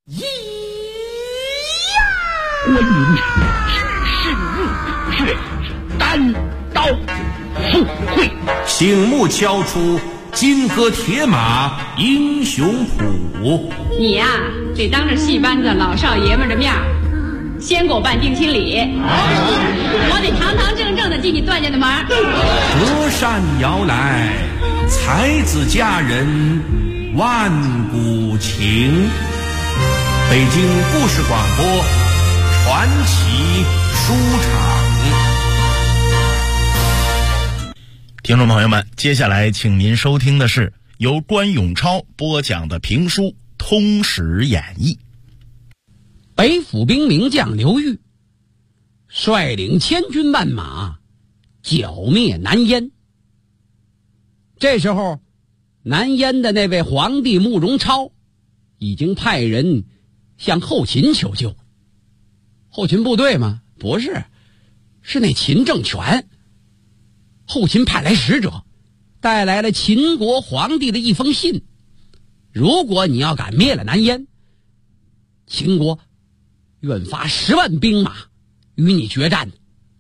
咿呀！观音只是入穴，单刀赴会， 醒目敲出金戈铁马英雄谱。 你呀，得当着戏班子老少爷们的面先给我办定亲礼，我得堂堂正正的进你段家的门。 隔山摇来，才子佳人万古情。北京故事广播传奇书场。 听众朋友们，接下来请您收听的是由关永超播讲的评书《通史演义》。 北府兵名将刘裕率领千军万马剿灭南燕。这时候南燕的那位皇帝慕容超已经派人向后秦求救。后秦部队吗？不是，是那秦政权。后秦派来使者，带来了秦国皇帝的一封信，如果你要敢灭了南燕，秦国愿发10万兵马与你决战。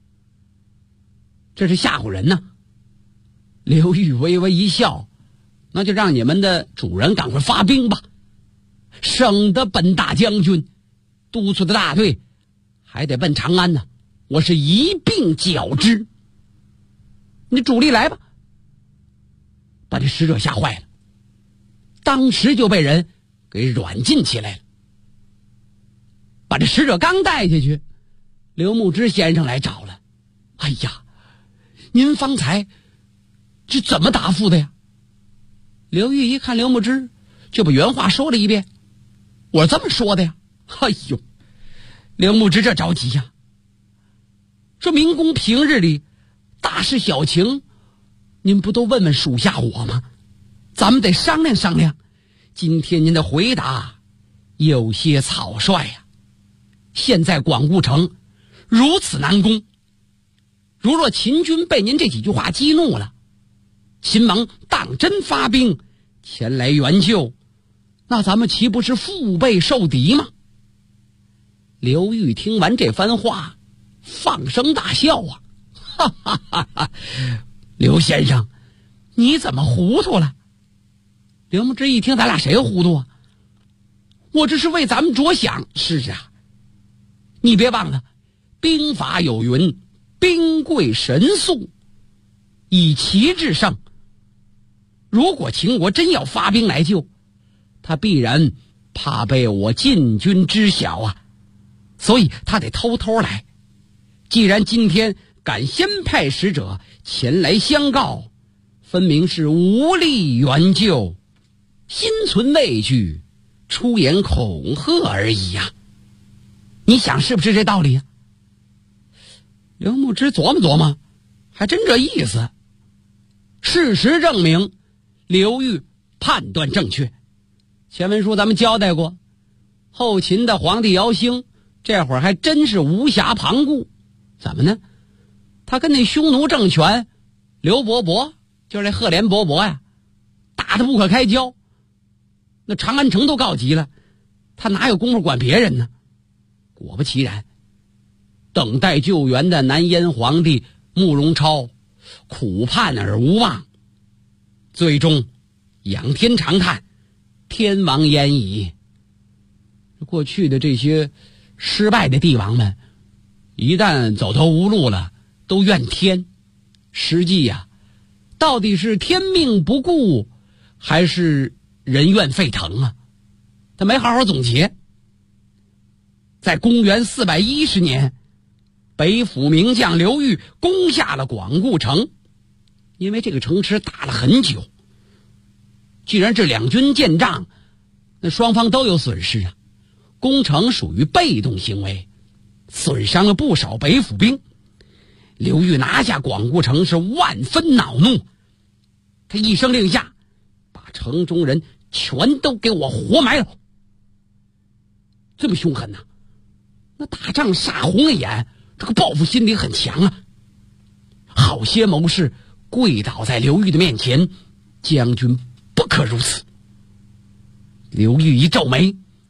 这是吓唬人呢。刘裕微微一笑，那就让你们的主人赶快发兵吧，省得本大将军督促的大队还得奔长安呢，我是一并剿之。你主力来吧。把这使者吓坏了，当时就被人给软禁起来了。把这使者刚带下去，刘牧之先生来找了。哎呀，您方才是怎么答复的呀？刘裕一看刘牧之，就把原话说了一遍。我这么说的呀。哎呦，刘牧之这着急呀，说明公平日里大事小情，您不都问问属下我吗？咱们得商量商量。今天您的回答有些草率呀。现在广固城如此难攻，如若秦军被您这几句话激怒了，秦王当真发兵前来援救，那咱们岂不是腹背受敌吗？刘裕听完这番话，放声大笑啊，哈哈哈哈！刘先生，你怎么糊涂了？刘牧之一听，咱俩谁糊涂啊？我这是为咱们着想。是啊，你别忘了，兵法有云：兵贵神速，以奇制胜。如果秦国真要发兵来救，他必然怕被我晋军知晓啊，所以他得偷偷来。既然今天敢先派使者前来相告，分明是无力援救，心存畏惧，出言恐吓而已呀。你想是不是这道理啊？刘牧之琢磨琢磨，还真这意思。事实证明刘裕判断正确。前文书咱们交代过，后秦的皇帝姚兴这会儿还真是无暇旁顾。怎么呢？他跟那匈奴政权刘伯伯，就是那赫连勃勃呀，打得不可开交。那长安城都告急了，他哪有功夫管别人呢？果不其然，等待救援的南燕皇帝慕容超苦盼而无望，最终仰天长叹，天王焉矣。过去的这些失败的帝王们，一旦走投无路了，都怨天。实际呀，到底是天命不顾，还是人怨沸腾啊？他没好好总结。在公元410年，北府名将刘裕攻下了广固城。因为这个城池打了很久，既然这两军见仗，那双方都有损失啊。攻城属于被动行为，损伤了不少北府兵。刘裕拿下广固城是万分恼怒，他一声令下，把城中人全都给我活埋了。这么凶狠啊，那打仗杀红了眼，这个报复心理很强啊。好些谋士跪倒在刘裕的面前，将军不可如此。刘裕一皱眉，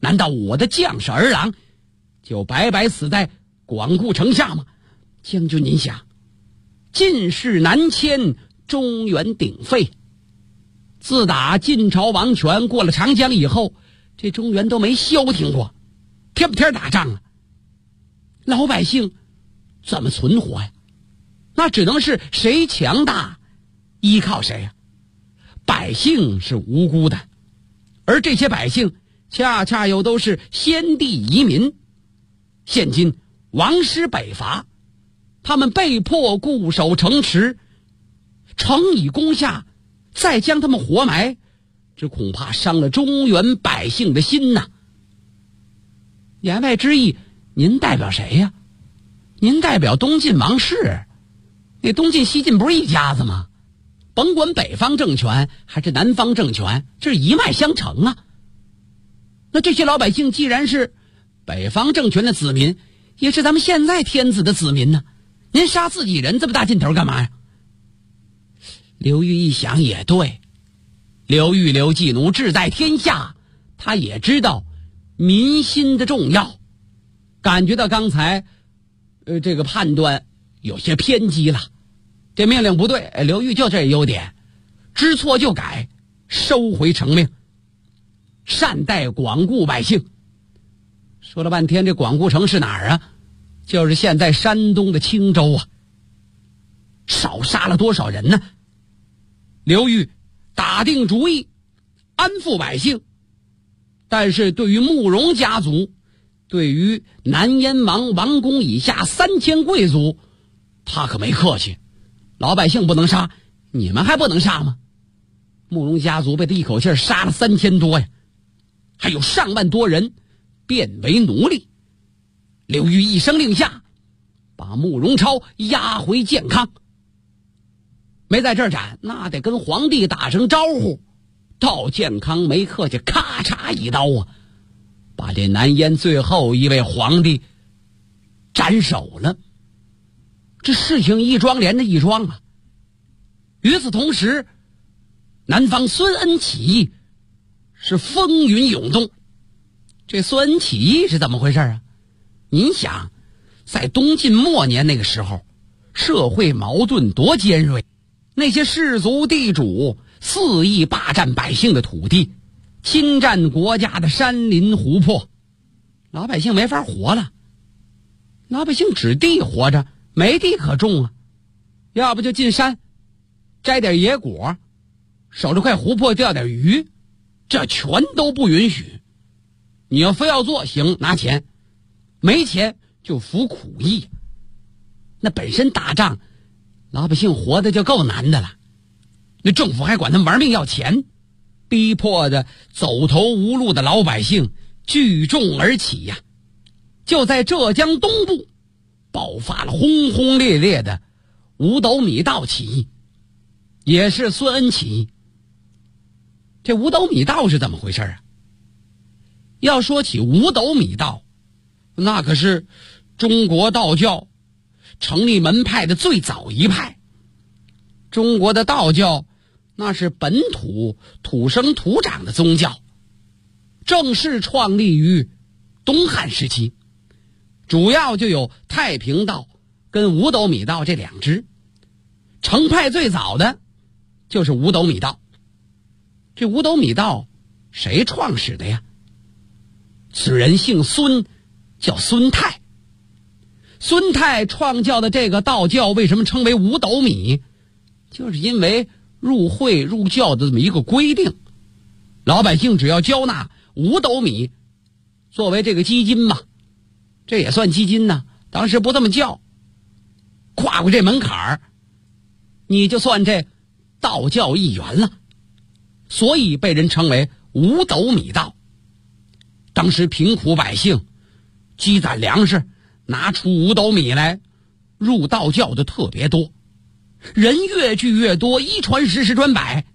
难道我的将士儿郎就白白死在广固城下吗？将军您想，晋室南迁，中原鼎沸。自打晋朝王权过了长江以后，这中原都没消停过，天不天打仗啊？老百姓怎么存活呀？那只能是谁强大依靠谁呀。百姓是无辜的，而这些百姓恰恰又都是先帝遗民。现今王师北伐，他们被迫固守城池，城已攻下，再将他们活埋，这恐怕伤了中原百姓的心呐。言外之意，您代表谁呀？您代表东晋王室。那东晋西晋不是一家子吗？甭管北方政权还是南方政权，这是一脉相承啊。那这些老百姓既然是北方政权的子民，也是咱们现在天子的子民呢，您杀自己人这么大劲头干嘛呀？刘裕一想也对，刘裕刘季奴志在天下，他也知道民心的重要，感觉到刚才这个判断有些偏激了，这命令不对。刘裕就这优点，知错就改，收回成命，善待广固百姓。说了半天，这广固城是哪儿啊？就是现在山东的青州啊。少杀了多少人呢？刘裕打定主意安抚百姓，但是对于慕容家族，对于南燕王王公以下3000贵族，他可没客气。老百姓不能杀，你们还不能杀吗？慕容家族被他一口气杀了3000多呀，还有上万多人变为奴隶。刘裕一声令下，把慕容超押回建康。没在这儿斩，那得跟皇帝打声招呼。到建康没客气，咔嚓一刀啊，把这南燕最后一位皇帝斩首了。这事情一桩连着一桩啊。与此同时，南方孙恩起义是风云涌动。这孙恩起义是怎么回事啊？您想，在东晋末年那个时候，社会矛盾多尖锐，那些士族地主肆意霸占百姓的土地，侵占国家的山林湖泊，老百姓没法活了。老百姓指地活着，没地可种啊，要不就进山摘点野果，守着块湖泊钓点鱼，这全都不允许。你要非要做，行，拿钱，没钱就服苦役。那本身打仗老百姓活的就够难的了，那政府还管他们玩命要钱，逼迫的走投无路的老百姓聚众而起呀。就在浙江东部爆发了轰轰烈烈的五斗米道起义，也是孙恩起义。这五斗米道是怎么回事啊？要说起五斗米道，那可是中国道教成立门派的最早一派。中国的道教那是本土土生土长的宗教，正式创立于东汉时期，主要就有太平道跟五斗米道这两支。成派最早的就是五斗米道。这五斗米道谁创始的呀？此人姓孙，叫孙泰。孙泰创教的这个道教为什么称为五斗米？就是因为入会入教的这么一个规定，老百姓只要交纳5斗米作为这个基金嘛，这也算基金呢。当时不这么叫，跨过这门槛儿，你就算这道教一员了，所以被人称为5斗米道。当时贫苦百姓积攒粮食，拿出5斗米来入道教的特别多，人越聚越多，一传十，十传百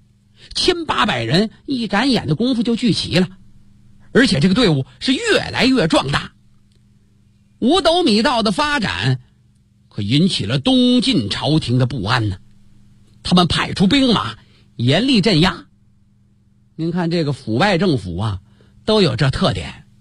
，1800人一眨眼的功夫就聚齐了，而且这个队伍是越来越壮大。5斗米道的发展可引起了东晋朝廷的不安呢，他们派出兵马严厉镇压。您看这个腐败政府啊，都有这特点，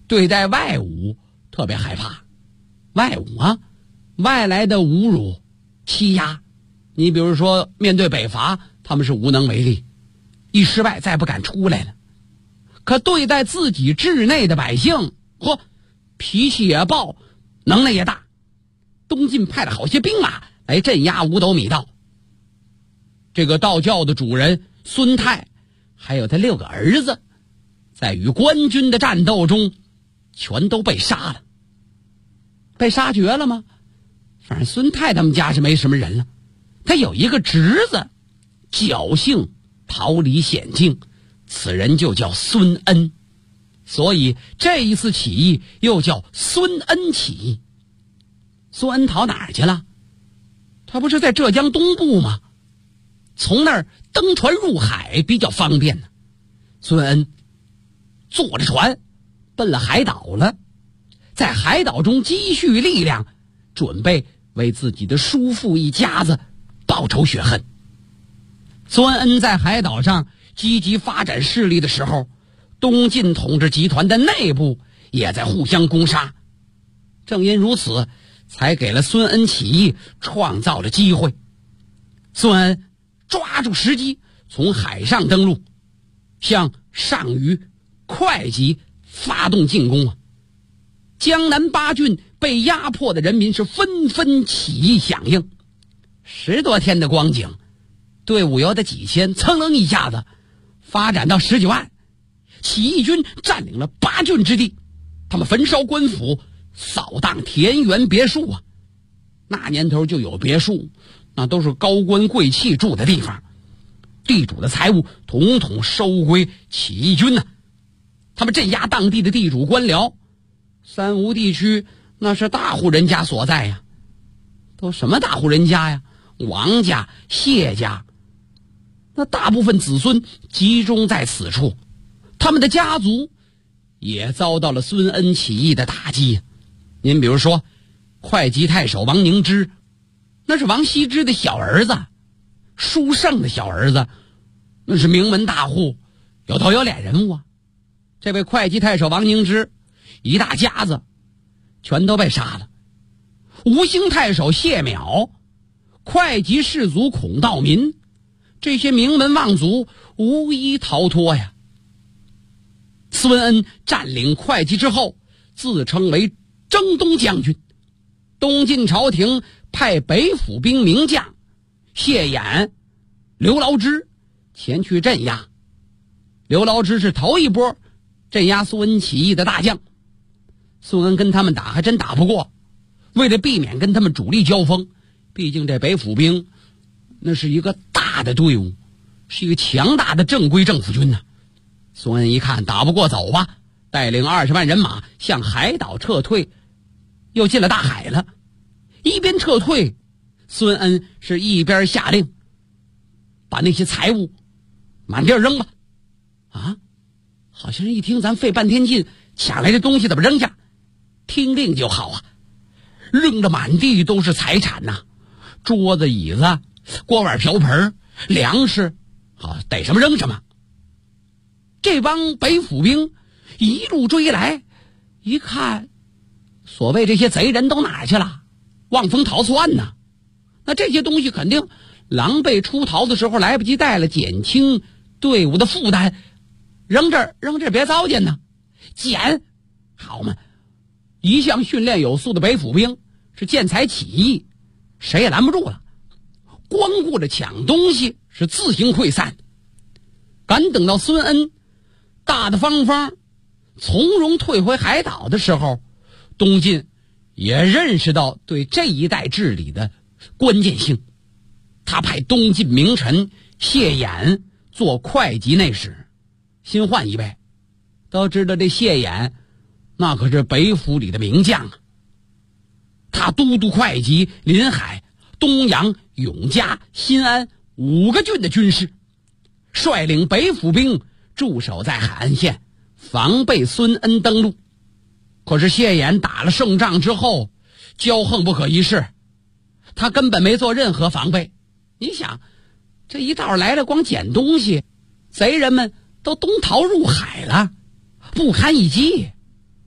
对待外侮特别害怕。外侮啊，外来的侮辱、欺压，你比如说面对北伐，他们是无能为力，一失败再不敢出来了。可对待自己治内的百姓，脾气也暴，能耐也大。东晋派了好些兵马来镇压五斗米道。这个道教的主人孙泰，还有他6个儿子，在与官军的战斗中，全都被杀了。被杀绝了吗？反正孙泰他们家是没什么人了。他有一个侄子，侥幸逃离险境，此人就叫孙恩，所以这一次起义又叫孙恩起义。孙恩逃哪儿去了？他不是在浙江东部吗？从那儿登船入海比较方便呢。孙恩坐着船奔了海岛了，在海岛中积蓄力量，准备为自己的叔父一家子报仇雪恨。孙恩在海岛上积极发展势力的时候，东晋统治集团的内部也在互相攻杀。正因如此，才给了孙恩起义创造了机会。孙恩抓住时机，从海上登陆，向上虞、会稽发动进攻啊！江南8郡被压迫的人民是纷纷起义响应。10多天的光景，队伍由的几千，噌楞一下子发展到10几万。起义军占领了8郡之地，他们焚烧官府，扫荡田园别墅啊！那年头就有别墅，那都是高官贵气住的地方，地主的财物统统收归起义军啊！他们镇压当地的地主官僚，三吴地区那是大户人家所在呀。都什么大户人家呀？王家、谢家，那大部分子孙集中在此处，他们的家族也遭到了孙恩起义的打击。您比如说会稽太守王凝之，那是王羲之的小儿子，书圣的小儿子，那是名门大户，有头有脸人物啊。这位会稽太守王凝之一大家子全都被杀了。吴兴太守谢邈，会稽士族孔道民，这些名门望族无一逃脱呀。孙恩占领会稽之后，自称为征东将军。东晋朝廷派北府兵名将谢衍、刘牢之前去镇压。刘牢之是头一波镇压孙恩起义的大将。孙恩跟他们打还真打不过，为了避免跟他们主力交锋，毕竟这北府兵那是一个大的队伍，是一个强大的正规政府军呢。孙恩一看打不过，走吧，带领20万人马向海岛撤退，又进了大海了。一边撤退，孙恩是一边下令把那些财物满地扔吧。啊，好像是一听咱费半天劲抢来的东西怎么扔下，听令就好啊。扔得满地都是财产呐，桌子、椅子、锅碗瓢盆、粮食，好逮什么扔什么。这帮北府兵一路追来，一看所谓这些贼人都哪儿去了，望风逃窜呢。那这些东西肯定狼狈出逃的时候来不及带了，减轻队伍的负担，扔这儿别糟践呢。捡好嘛，一向训练有素的北府兵是见财起义，谁也拦不住了。光顾着抢东西是自行溃散。赶等到孙恩大大方方从容退回海岛的时候，东晋也认识到对这一带治理的关键性。他派东晋名臣谢衍做会稽内史，新换一位。都知道这谢衍那可是北府里的名将啊，他都督会稽、临海、东阳、永嘉、新安5个郡的军事，率领北府兵驻守在海岸线，防备孙恩登陆。可是谢衍打了胜仗之后骄横不可一世，他根本没做任何防备。你想这一道来了，光捡东西，贼人们都东逃入海了，不堪一击。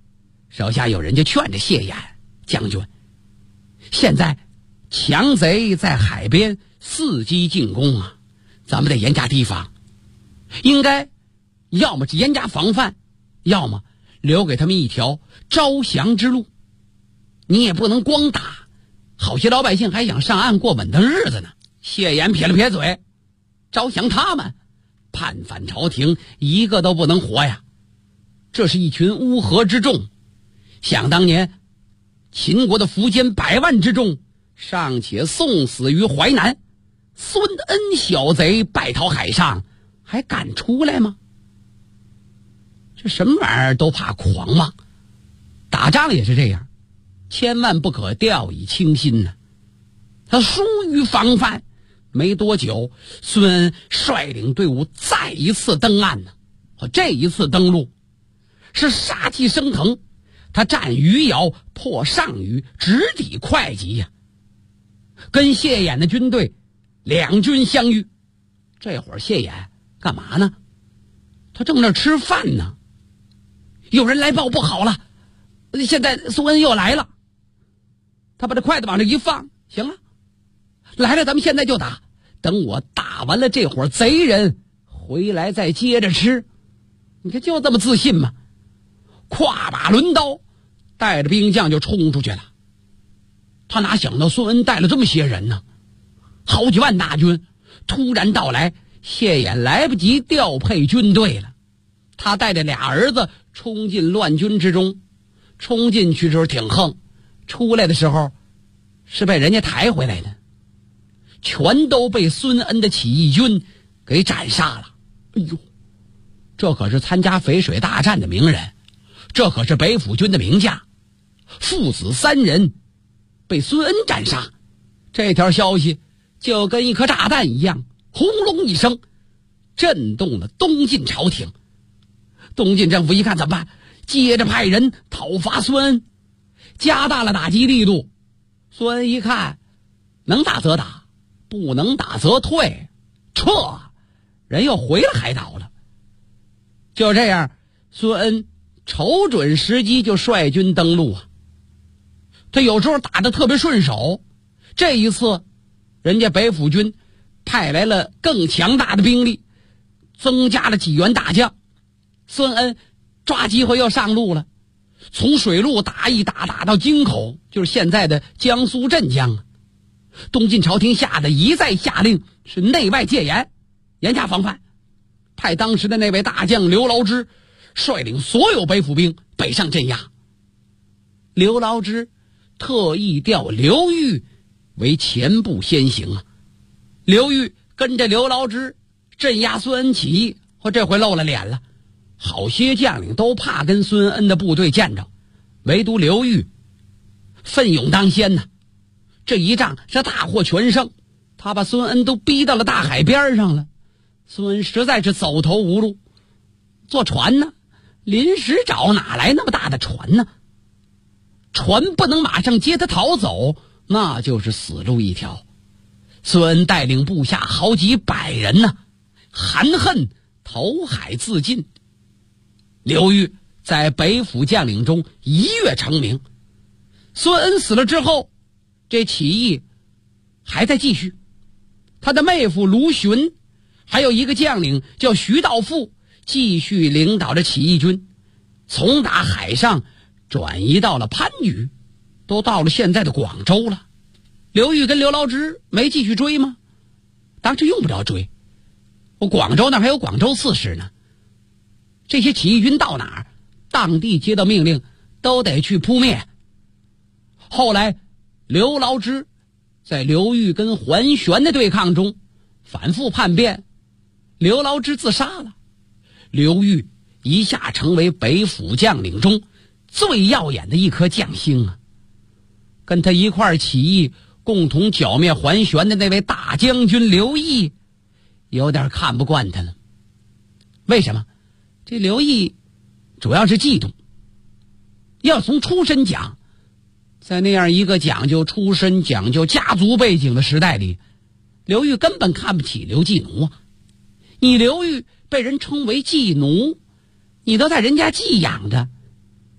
手下有人就劝着谢衍将军，现在强贼在海边伺机进攻啊，咱们得严加提防，应该要么严加防范，要么留给他们一条招降之路。你也不能光打，好些老百姓还想上岸过稳当日子呢。谢衍撇了撇嘴，招降他们，叛反朝廷，一个都不能活呀。这是一群乌合之众，想当年秦国的苻坚100万之众尚且送死于淮南，孙恩小贼败逃海上，还敢出来吗？这什么玩意儿都怕狂妄，打仗也是这样，千万不可掉以轻心呢。他疏于防范，没多久，孙恩率领队伍再一次登岸呢。这一次登陆是杀气升腾，他战余姚，破上虞，直抵会稽呀。跟谢衍的军队两军相遇，这会儿谢衍干嘛呢？他正那吃饭呢。有人来报，不好了，现在孙恩又来了。他把这筷子往这一放，行了，来了，咱们现在就打，等我打完了这伙贼人回来再接着吃。你看就这么自信吗？挎把抡刀，带着兵将就冲出去了。他哪想到孙恩带了这么些人呢？好几万大军突然到来，谢衍来不及调配军队了。他带着俩儿子冲进乱军之中，冲进去的时候挺横，出来的时候是被人家抬回来的，全都被孙恩的起义军给斩杀了。哎呦，这可是参加淝水大战的名人，这可是北府军的名将，父子3人被孙恩斩杀。这条消息就跟一颗炸弹一样，轰隆一声震动了东晋朝廷。东晋政府一看怎么办，接着派人讨伐孙恩，加大了打击力度。孙恩一看能打则打，不能打则退，撤，人又回了海岛了。就这样，孙恩瞅准时机就率军登陆啊。他有时候打得特别顺手，这一次人家北府军派来了更强大的兵力，增加了几员大将。孙恩抓机会又上路了，从水路打到京口，就是现在的江苏镇江。东晋朝廷吓得一再下令是内外戒严，严加防范，派当时的那位大将刘牢之率领所有北府兵北上镇压。刘牢之特意调刘裕为前部先行啊。刘裕跟着刘牢之镇压孙恩起义，这回露了脸了。好些将领都怕跟孙恩的部队见着，唯独刘裕奋勇当先呢。这一仗是大获全胜，他把孙恩都逼到了大海边上了。孙恩实在是走投无路，坐船呢，临时找哪来那么大的船呢？船不能马上接他逃走，那就是死路一条。孙恩带领部下好几百人呢，含恨投海自尽。刘裕在北府将领中一跃成名。孙恩死了之后，这起义还在继续。他的妹夫卢循，还有一个将领叫徐道富，继续领导着起义军，从打海上转移到了番禺，都到了现在的广州了。刘裕跟刘牢之没继续追吗？当时用不着追，我广州那还有广州刺史呢。这些起义军到哪儿，当地接到命令都得去扑灭。后来刘牢之在刘裕跟桓玄的对抗中反复叛变，刘牢之自杀了。刘裕一下成为北府将领中最耀眼的一颗将星啊！跟他一块儿起义共同剿灭桓玄的那位大将军刘毅有点看不惯他了。为什么？这刘毅主要是嫉妒。要从出身讲，在那样一个讲究出身、讲究家族背景的时代里，刘裕根本看不起刘季奴啊！你刘裕被人称为季奴，你都在人家寄养着，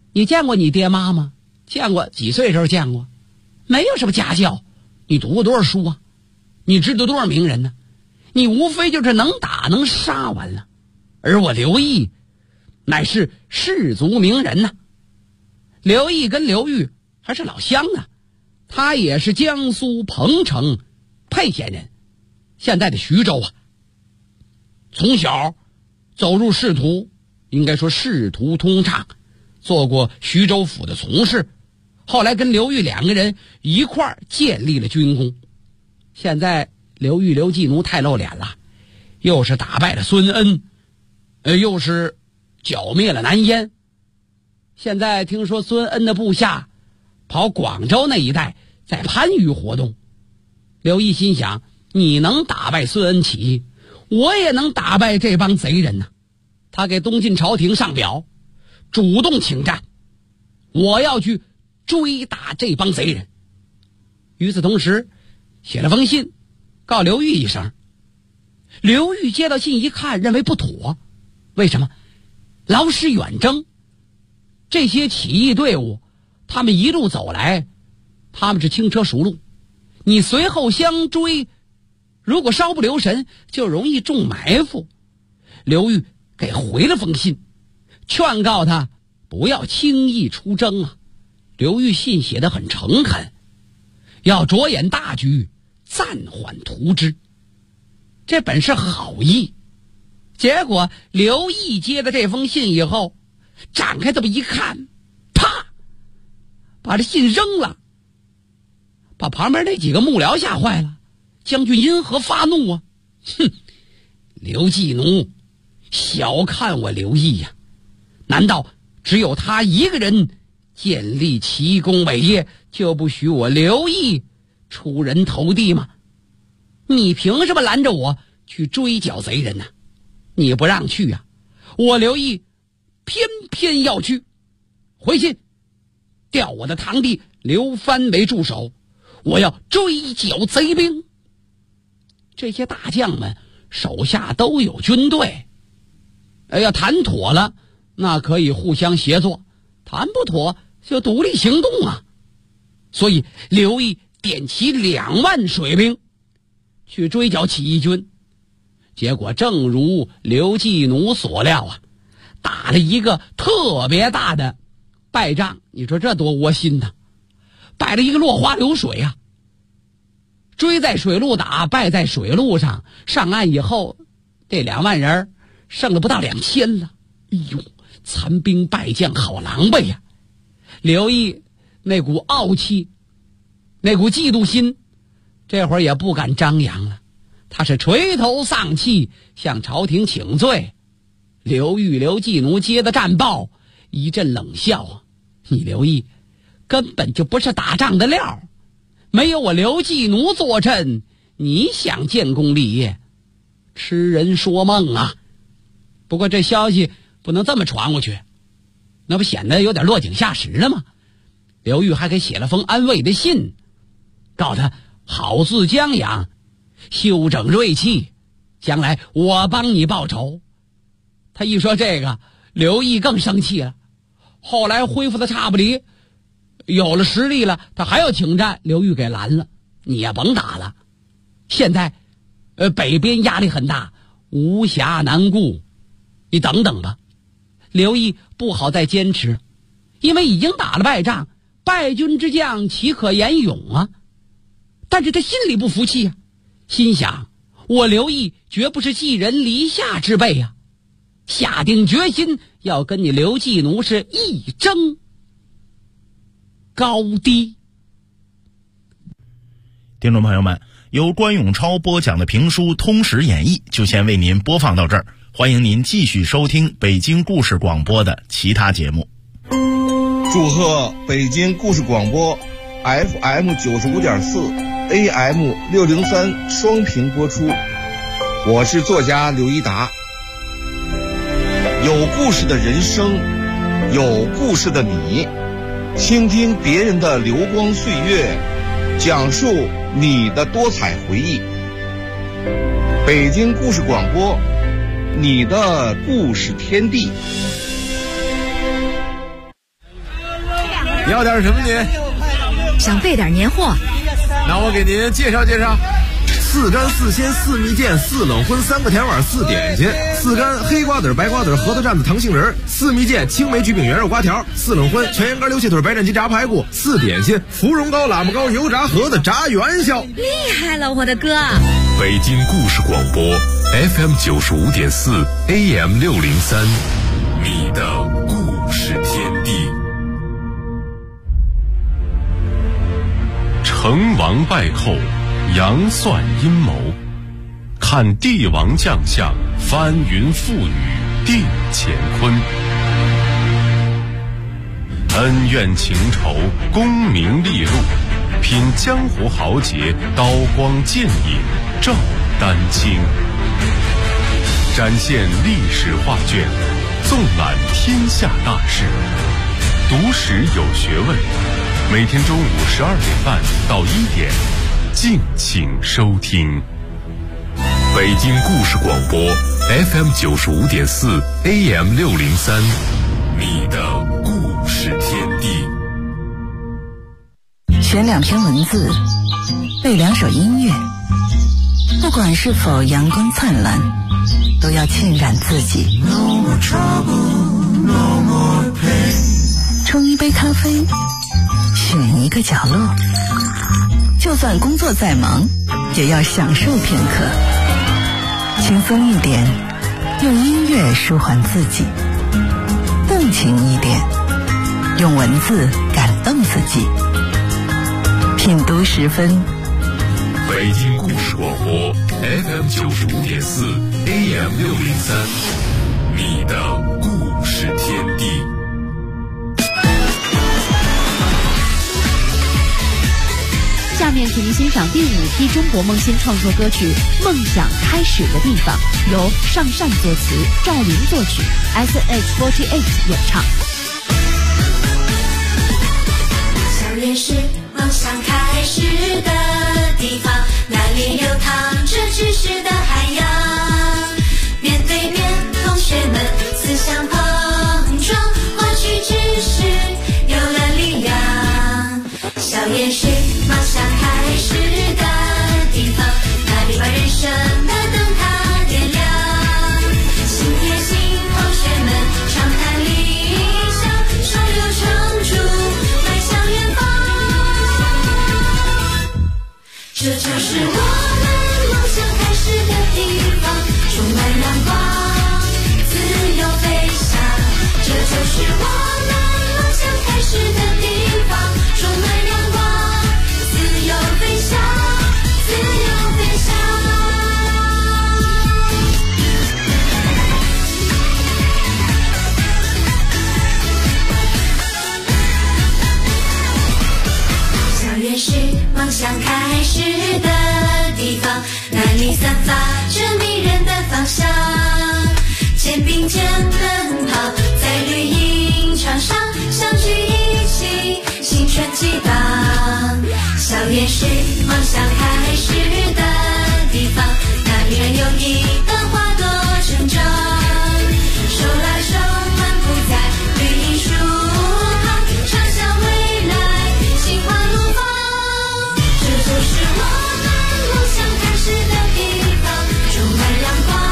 你见过你爹妈吗？见过，几岁时候见过？没有什么家教，你读过多少书啊？你知道多少名人呢？你无非就是能打能杀完了。而我刘毅乃是士族名人呐。刘毅跟刘裕还是老乡呢，他也是江苏彭城沛县人，现在的徐州啊。从小走入仕途，应该说仕途通畅，做过徐州府的从事，后来跟刘裕两个人一块儿建立了军功。现在刘裕刘季奴太露脸了，又是打败了孙恩，又是剿灭了南燕。现在听说孙恩的部下跑广州那一带在番禺活动，刘毅心想，你能打败孙恩起义，我也能打败这帮贼人呢。他给东晋朝廷上表，主动请战，我要去追打这帮贼人。与此同时写了封信告刘裕一声。刘裕接到信一看，认为不妥。为什么？劳师远征，这些起义队伍他们一路走来，他们是轻车熟路，你随后相追，如果稍不留神就容易中埋伏。刘裕给回了封信，劝告他不要轻易出征啊。刘裕信写得很诚恳，要着眼大局，暂缓图之。这本是好意，结果刘毅接了这封信以后，展开这么一看，啪，把这信扔了，把旁边那几个幕僚吓坏了。将军因何发怒啊？哼，刘季奴小看我刘毅呀，难道只有他一个人建立奇功伟业，就不许我刘毅出人头地吗？你凭什么拦着我去追剿贼人呢？你不让去啊，我刘毅偏偏要去。回信调我的堂弟刘藩为助手，我要追剿贼兵。这些大将们手下都有军队，要谈妥了那可以互相协作，谈不妥就独立行动啊。所以刘毅点齐2万水兵去追剿起义军。结果正如刘季奴所料啊，打了一个特别大的败仗。你说这多窝心呐，败了一个落花流水啊。追在水路打，败在水路上。上岸以后，这2万人剩了不到2000了。哎呦，残兵败将，好狼狈呀！刘毅那股傲气，那股嫉妒心，这会儿也不敢张扬了。他是垂头丧气向朝廷请罪。刘裕刘季奴接的战报，一阵冷笑啊，你刘毅根本就不是打仗的料，没有我刘季奴坐镇，你想建功立业，痴人说梦啊。不过这消息不能这么传过去，那不显得有点落井下石了吗？刘裕还给写了封安慰的信，告他好自将养，休整锐气，将来我帮你报仇。他一说这个，刘毅更生气了。后来恢复的差不离，有了实力了，他还要请战，刘裕给拦了，你也甭打了。现在北边压力很大，无暇难顾，你等等吧。刘毅不好再坚持，因为已经打了败仗，败军之将岂可言勇啊。但是他心里不服气啊，心想我刘毅绝不是寄人篱下之辈啊，下定决心要跟你刘季奴是一争高低。 听众朋友们，由关永超播讲的评书《通史演义》就先为您播放到这儿，欢迎您继续收听北京故事广播的其他节目。 祝贺北京故事广播 FM 95.4 AM 603双屏播出，我是作家刘一达。有故事的人生，有故事的你，倾听别人的流光岁月，讲述你的多彩回忆。北京故事广播，你的故事天地。 要点什么您？ 想备点年货。 那我给您介绍介绍。4干4鲜4蜜饯4冷荤3个甜碗4点心，4干黑瓜子白瓜子核桃蘸子糖杏仁，4蜜饯青梅焗饼圆肉瓜条，4冷荤全羊肝溜蟹腿白斩鸡炸排骨，4点心芙蓉糕喇嘛糕油炸盒子炸元宵。 厉害了，我的哥！ 北京故事广播 FM 95.4 AM 603，你的故事天地。成王败后，杨算阴谋，看帝王将相，翻云覆雨定乾坤。恩怨情仇，功名利禄，品江湖豪杰，刀光剑影照丹青。展现历史画卷，纵览天下大事，读史有学问。每天中午12点半到1点，敬请收听。北京故事广播 FM 95.4 AM 603，你的故事天地。 选2篇文字，背2首音乐，不管是否阳光灿烂，都要浸染自己。No more trouble, no more pain。冲一杯咖啡，选一个角落，就算工作再忙，也要享受片刻。轻松一点，用音乐舒缓自己；动情一点，用文字感动自己。品读10分。 北京故事广播 FM 95.4 AM 603，你的故事天地。 下面请您欣赏第5批中国梦新创作歌曲《梦想开始的地方》，由上善作词，赵琳作曲， SH48 演唱。 校园是梦想开始的地方，那里流淌着知识的海洋，面对面同学们思想碰撞，获取知识有了力量。校园是梦想开始的地方，那里把人生的灯塔点亮，新贴心同学们畅谈理想，手有成竹迈向远方。这就是我们梦想开始的地方，充满阳光，自由飞翔。这就是我们梦想开始的地方，充满阳光，自由飞翔，自由飞翔。校园是梦想开始的地方，那里散发着迷人的芳香，肩并肩奔跑在绿茵场上，相聚一起青春激荡。校园是梦想开始的地方，那里人有一个